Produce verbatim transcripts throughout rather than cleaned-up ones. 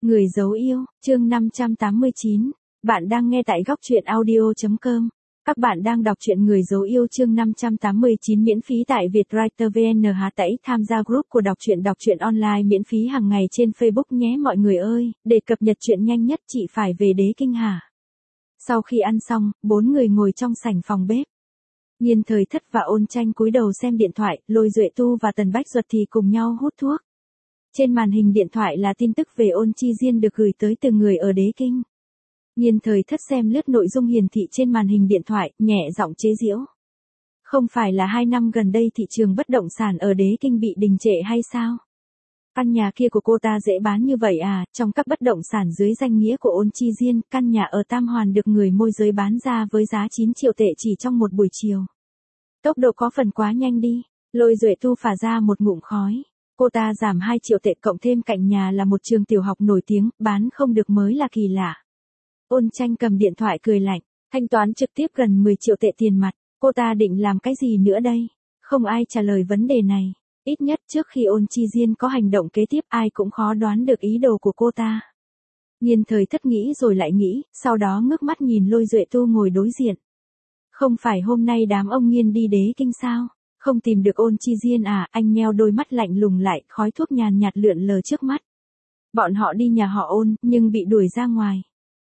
Người dấu yêu, chương năm trăm tám mươi chín. Bạn đang nghe tại góc truyện audio chấm com. Các bạn đang đọc truyện Người dấu yêu chương năm trăm tám mươi chín miễn phí tại Vietwriter vê en hát tẩy tham gia group của đọc truyện đọc truyện online miễn phí hàng ngày trên Facebook nhé mọi người ơi, để cập nhật truyện nhanh nhất chị phải về Đế Kinh hả? Sau khi ăn xong, bốn người ngồi trong sảnh phòng bếp. Nhiên Thời Thất và Ôn Tranh cúi đầu xem điện thoại, Lôi Duệ Tu và Tần Bách Duật thì cùng nhau hút thuốc. Trên màn hình điện thoại là tin tức về Ôn Chi Diên được gửi tới từng người ở Đế Kinh. Nhiên Thời Thất xem lướt nội dung hiển thị trên màn hình điện thoại, nhẹ giọng chế giễu. Không phải là hai năm gần đây thị trường bất động sản ở Đế Kinh bị đình trệ hay sao? Căn nhà kia của cô ta dễ bán như vậy à? Trong các bất động sản dưới danh nghĩa của Ôn Chi Diên, căn nhà ở Tam Hoàn được người môi giới bán ra với giá chín triệu tệ chỉ trong một buổi chiều. Tốc độ có phần quá nhanh đi. Lôi Duệ Tu phả ra một ngụm khói. Cô ta giảm hai triệu tệ cộng thêm cạnh nhà là một trường tiểu học nổi tiếng, bán không được mới là kỳ lạ. Ôn Tranh cầm điện thoại cười lạnh, thanh toán trực tiếp gần mười triệu tệ tiền mặt, cô ta định làm cái gì nữa đây? Không ai trả lời vấn đề này, ít nhất trước khi Ôn Chi Diên có hành động kế tiếp ai cũng khó đoán được ý đồ của cô ta. Nhiên Thời Thất nghĩ rồi lại nghĩ, sau đó ngước mắt nhìn Lôi Duệ Tu ngồi đối diện. Không phải hôm nay đám ông Nhiên đi Đế Kinh sao? Không tìm được Ôn Chi Diên à? Anh nheo đôi mắt lạnh lùng lại, khói thuốc nhàn nhạt lượn lờ trước mắt. Bọn họ đi nhà họ Ôn, nhưng bị đuổi ra ngoài.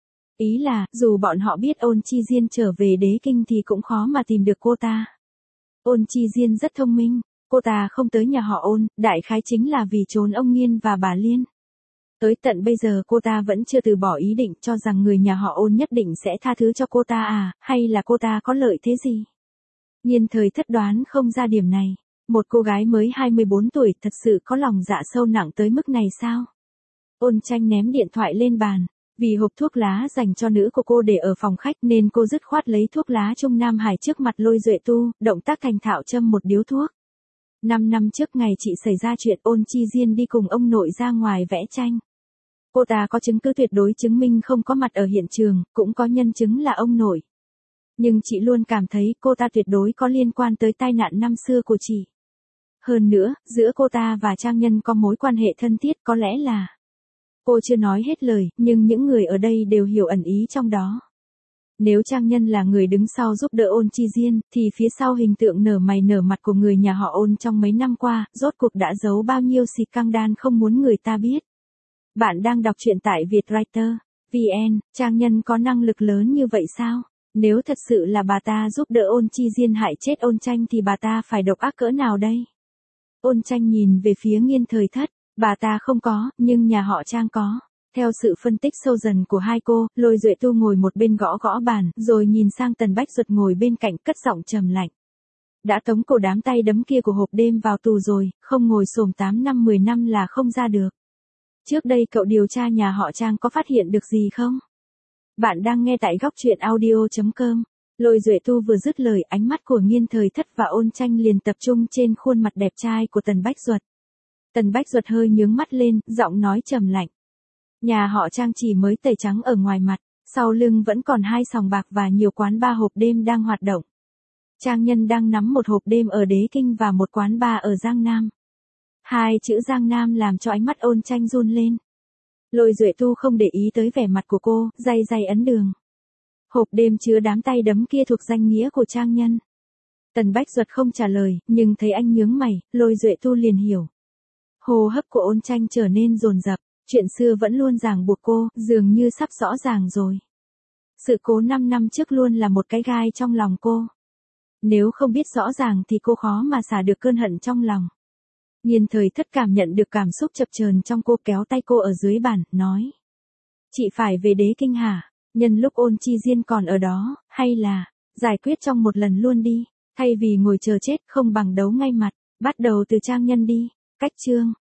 Ý là, dù bọn họ biết Ôn Chi Diên trở về Đế Kinh thì cũng khó mà tìm được cô ta. Ôn Chi Diên rất thông minh, cô ta không tới nhà họ Ôn, đại khái chính là vì trốn ông Nghiên và bà Liên. Tới tận bây giờ cô ta vẫn chưa từ bỏ ý định, cho rằng người nhà họ Ôn nhất định sẽ tha thứ cho cô ta à, hay là cô ta có lợi thế gì? Nhiên Thời Thất đoán không ra điểm này. Một cô gái mới hai mươi bốn tuổi thật sự có lòng dạ sâu nặng tới mức này sao? Ôn Tranh ném điện thoại lên bàn. Vì hộp thuốc lá dành cho nữ của cô để ở phòng khách nên cô dứt khoát lấy thuốc lá Trung Nam Hải trước mặt Lôi Duệ Tu, động tác thành thạo châm một điếu thuốc. Năm năm trước ngày chị xảy ra chuyện Ôn Chi Diên đi cùng ông nội ra ngoài vẽ tranh. Cô ta có chứng cứ tuyệt đối chứng minh không có mặt ở hiện trường, cũng có nhân chứng là ông nội. Nhưng chị luôn cảm thấy cô ta tuyệt đối có liên quan tới tai nạn năm xưa của chị. Hơn nữa, giữa cô ta và Trang Nhân có mối quan hệ thân thiết, có lẽ là... Cô chưa nói hết lời, nhưng những người ở đây đều hiểu ẩn ý trong đó. Nếu Trang Nhân là người đứng sau giúp đỡ Ôn Chi Diên, thì phía sau hình tượng nở mày nở mặt của người nhà họ Ôn trong mấy năm qua, rốt cuộc đã giấu bao nhiêu xịt căng đan không muốn người ta biết. Bạn đang đọc truyện tại Vietwriter vê en, Trang Nhân có năng lực lớn như vậy sao? Nếu thật sự là bà ta giúp đỡ Ôn Chi Diên hại chết Ôn Tranh thì bà ta phải độc ác cỡ nào đây? Ôn Tranh nhìn về phía Nhiên Thời Thất, bà ta không có, nhưng nhà họ Trang có. Theo sự phân tích sâu dần của hai cô, Lôi Duệ Tu ngồi một bên gõ gõ bàn, rồi nhìn sang Tần Bách Duật ngồi bên cạnh cất giọng trầm lạnh. Đã tống cổ đám tay đấm kia của hộp đêm vào tù rồi, không ngồi xổm tám năm mười năm là không ra được. Trước đây cậu điều tra nhà họ Trang có phát hiện được gì không? Bạn đang nghe tại góc truyện audio chấm com. Lôi Duệ Tu vừa dứt lời, ánh mắt của Nhiên Thời Thất và Ôn Tranh liền tập trung trên khuôn mặt đẹp trai của Tần Bách Duật. Tần Bách Duật hơi nhướng mắt lên, giọng nói trầm lạnh. Nhà họ Trang chỉ mới tẩy trắng ở ngoài mặt, sau lưng vẫn còn hai sòng bạc và nhiều quán bar hộp đêm đang hoạt động. Trang Nhân đang nắm một hộp đêm ở Đế Kinh và một quán bar ở Giang Nam. Hai chữ Giang Nam làm cho ánh mắt Ôn Tranh run lên. Lôi Duệ Tu không để ý tới vẻ mặt của cô, day day ấn đường. Hộp đêm chứa đám tay đấm kia thuộc danh nghĩa của Trang Nhân. Tần Bách Duật không trả lời, nhưng thấy anh nhướng mày, Lôi Duệ Tu liền hiểu. Hô hấp của Ôn Tranh trở nên dồn dập, chuyện xưa vẫn luôn ràng buộc cô, dường như sắp rõ ràng rồi. Sự cố năm năm trước luôn là một cái gai trong lòng cô. Nếu không biết rõ ràng thì cô khó mà xả được cơn hận trong lòng. Nhiên Thời Thất cảm nhận được cảm xúc chập chờn trong cô, kéo tay cô ở dưới bàn, nói. Chị phải về Đế Kinh hả? Nhân lúc Ôn Chi Diên còn ở đó, hay là, giải quyết trong một lần luôn đi, thay vì ngồi chờ chết không bằng đấu ngay mặt, bắt đầu từ Trang Nhân đi. Cách chương